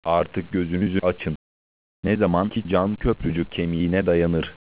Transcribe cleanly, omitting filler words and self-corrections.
Artık gözünüzü açın. Ne zaman ki can köprücük kemiğine dayanır.